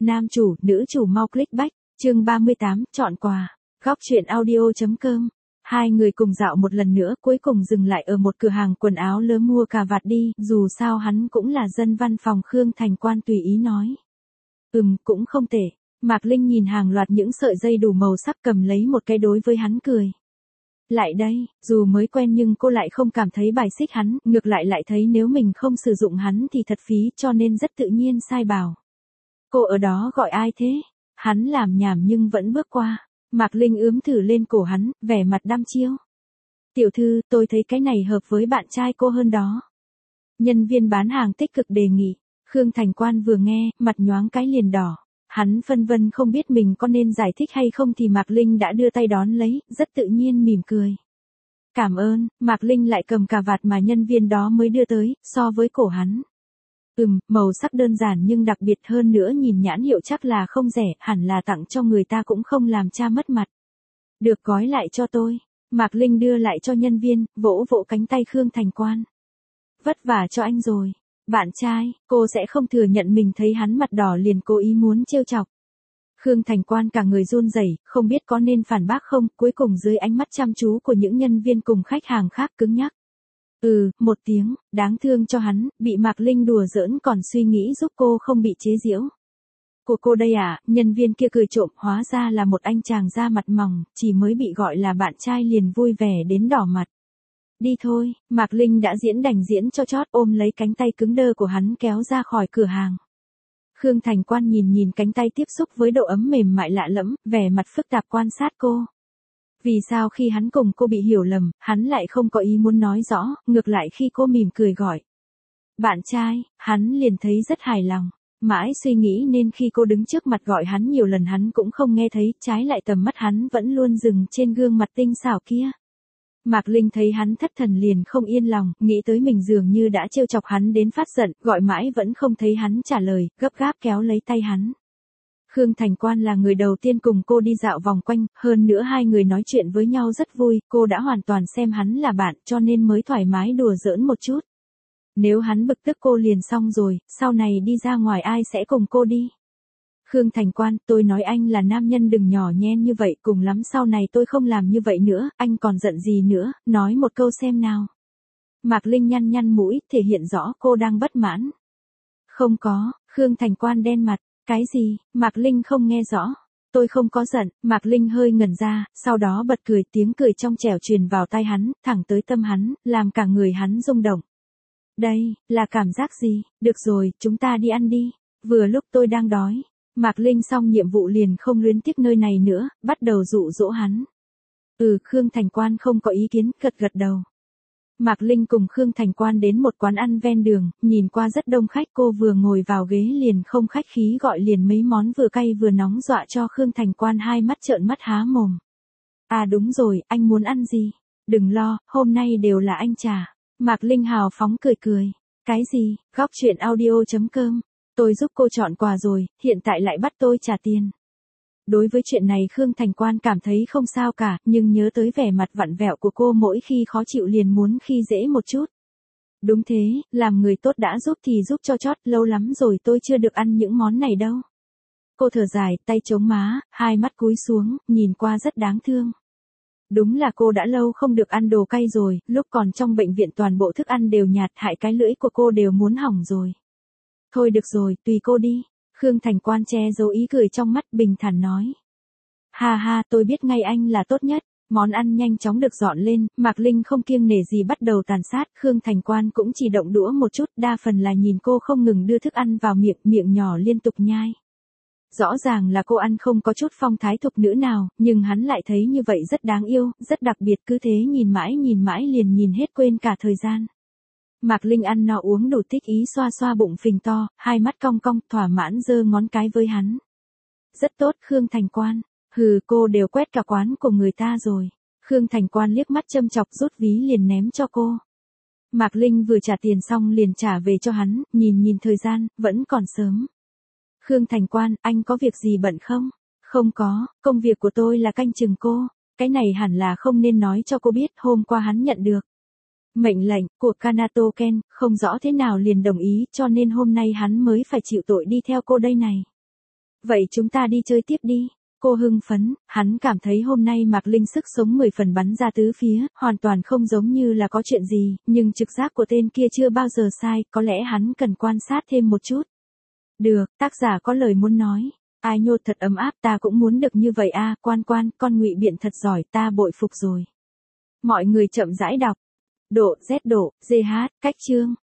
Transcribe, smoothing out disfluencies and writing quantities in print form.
nam chủ, nữ chủ mau click back, chương 38, chọn quà, góc truyện audio.com. Hai người cùng dạo một lần nữa, cuối cùng dừng lại ở một cửa hàng quần áo lớn mua cà vạt đi, dù sao hắn cũng là dân văn phòng. Khương Thành Quan tùy ý nói. Cũng không tệ. Mạc Linh nhìn hàng loạt những sợi dây đủ màu sắc, cầm lấy một cái đối với hắn cười. Lại đây, dù mới quen nhưng cô lại không cảm thấy bài xích hắn, ngược lại thấy nếu mình không sử dụng hắn thì thật phí, cho nên rất tự nhiên sai bảo. Cô ở đó gọi ai thế? Hắn làm nhảm nhưng vẫn bước qua. Mạc Linh ướm thử lên cổ hắn, vẻ mặt đăm chiêu. Tiểu thư, tôi thấy cái này hợp với bạn trai cô hơn đó. Nhân viên bán hàng tích cực đề nghị. Khương Thành Quan vừa nghe, mặt nhoáng cái liền đỏ. Hắn phân vân không biết mình có nên giải thích hay không thì Mạc Linh đã đưa tay đón lấy, rất tự nhiên mỉm cười. Cảm ơn. Mạc Linh lại cầm cà vạt mà nhân viên đó mới đưa tới, so với cổ hắn. Màu sắc đơn giản nhưng đặc biệt hơn nữa, nhìn nhãn hiệu chắc là không rẻ, hẳn là tặng cho người ta cũng không làm cha mất mặt. Được, gói lại cho tôi. Mạc Linh đưa lại cho nhân viên, vỗ vỗ cánh tay Khương Thành Quan. Vất vả cho anh rồi. Bạn trai, cô sẽ không thừa nhận mình thấy hắn mặt đỏ liền cố ý muốn trêu chọc. Khương Thành Quan cả người run rẩy, không biết có nên phản bác không, cuối cùng dưới ánh mắt chăm chú của những nhân viên cùng khách hàng khác cứng nhắc. Một tiếng, đáng thương cho hắn, bị Mạc Linh đùa giỡn còn suy nghĩ giúp cô không bị chế giễu. Của cô đây à? Nhân viên kia cười trộm, hóa ra là một anh chàng da mặt mỏng, chỉ mới bị gọi là bạn trai liền vui vẻ đến đỏ mặt. Đi thôi. Mạc Linh đã diễn đành diễn cho chót, ôm lấy cánh tay cứng đơ của hắn kéo ra khỏi cửa hàng. Khương Thành Quan nhìn cánh tay tiếp xúc với độ ấm mềm mại lạ lẫm, vẻ mặt phức tạp quan sát cô. Vì sao khi hắn cùng cô bị hiểu lầm, hắn lại không có ý muốn nói rõ, ngược lại khi cô mỉm cười gọi bạn trai, hắn liền thấy rất hài lòng. Mãi suy nghĩ nên khi cô đứng trước mặt gọi hắn nhiều lần hắn cũng không nghe thấy, trái lại tầm mắt hắn vẫn luôn dừng trên gương mặt tinh xảo kia. Mạc Linh thấy hắn thất thần liền không yên lòng, nghĩ tới mình dường như đã trêu chọc hắn đến phát giận, gọi mãi vẫn không thấy hắn trả lời, gấp gáp kéo lấy tay hắn. Khương Thành Quan là người đầu tiên cùng cô đi dạo vòng quanh, hơn nữa hai người nói chuyện với nhau rất vui, cô đã hoàn toàn xem hắn là bạn cho nên mới thoải mái đùa giỡn một chút. Nếu hắn bực tức cô liền xong rồi, sau này đi ra ngoài ai sẽ cùng cô đi? Khương Thành Quan, tôi nói anh là nam nhân đừng nhỏ nhen như vậy, cùng lắm sau này tôi không làm như vậy nữa, anh còn giận gì nữa, nói một câu xem nào. Mạc Linh nhăn mũi, thể hiện rõ cô đang bất mãn. Không có. Khương Thành Quan đen mặt. Cái gì? Mạc Linh không nghe rõ. Tôi không có giận. Mạc Linh hơi ngẩn ra, sau đó bật cười, tiếng cười trong trẻo truyền vào tai hắn, thẳng tới tâm hắn, làm cả người hắn rung động. Đây, là cảm giác gì? Được rồi, chúng ta đi ăn đi. Vừa lúc tôi đang đói. Mạc Linh xong nhiệm vụ liền không luyến tiếc nơi này nữa, bắt đầu dụ dỗ hắn. Khương Thành Quan không có ý kiến, gật đầu. Mạc Linh cùng Khương Thành Quan đến một quán ăn ven đường, nhìn qua rất đông khách, cô vừa ngồi vào ghế liền không khách khí gọi liền mấy món vừa cay vừa nóng dọa cho Khương Thành Quan hai mắt trợn mắt há mồm. À đúng rồi, anh muốn ăn gì? Đừng lo, hôm nay đều là anh trả. Mạc Linh hào phóng cười. Cái gì? Góc truyện audio.com. Tôi giúp cô chọn quà rồi, hiện tại lại bắt tôi trả tiền. Đối với chuyện này Khương Thành Quan cảm thấy không sao cả, nhưng nhớ tới vẻ mặt vặn vẹo của cô mỗi khi khó chịu liền muốn khi dễ một chút. Đúng thế, làm người tốt đã giúp thì giúp cho chót, lâu lắm rồi tôi chưa được ăn những món này đâu. Cô thở dài, tay chống má, hai mắt cúi xuống, nhìn qua rất đáng thương. Đúng là cô đã lâu không được ăn đồ cay rồi, lúc còn trong bệnh viện toàn bộ thức ăn đều nhạt, hại cái lưỡi của cô đều muốn hỏng rồi. Thôi được rồi, tùy cô đi. Khương Thành Quan che giấu ý cười trong mắt, bình thản nói. Ha, tôi biết ngay anh là tốt nhất. Món ăn nhanh chóng được dọn lên, Mạc Linh không kiêng nể gì bắt đầu tàn sát, Khương Thành Quan cũng chỉ động đũa một chút, đa phần là nhìn cô không ngừng đưa thức ăn vào miệng nhỏ liên tục nhai. Rõ ràng là cô ăn không có chút phong thái thục nữ nào, nhưng hắn lại thấy như vậy rất đáng yêu, rất đặc biệt, cứ thế nhìn mãi liền nhìn hết quên cả thời gian. Mạc Linh ăn no uống đủ thích ý xoa bụng phình to, hai mắt cong thỏa mãn giơ ngón cái với hắn. Rất tốt Khương Thành Quan. Cô đều quét cả quán của người ta rồi. Khương Thành Quan liếc mắt châm chọc rút ví liền ném cho cô. Mạc Linh vừa trả tiền xong liền trả về cho hắn, nhìn thời gian, vẫn còn sớm. Khương Thành Quan, anh có việc gì bận không? Không có, công việc của tôi là canh chừng cô. Cái này hẳn là không nên nói cho cô biết, hôm qua hắn nhận được mệnh lệnh của Kanato Ken, không rõ thế nào liền đồng ý, cho nên hôm nay hắn mới phải chịu tội đi theo cô đây này. Vậy chúng ta đi chơi tiếp đi. Cô hưng phấn, hắn cảm thấy hôm nay Mạc Linh sức sống 10 phần bắn ra tứ phía, hoàn toàn không giống như là có chuyện gì, nhưng trực giác của tên kia chưa bao giờ sai, có lẽ hắn cần quan sát thêm một chút. Được, tác giả có lời muốn nói. Ai nhột thật ấm áp, ta cũng muốn được như vậy a, Quan Quan, con ngụy biện thật giỏi, ta bội phục rồi. Mọi người chậm rãi đọc. Độ Z độ, GH, cách chương.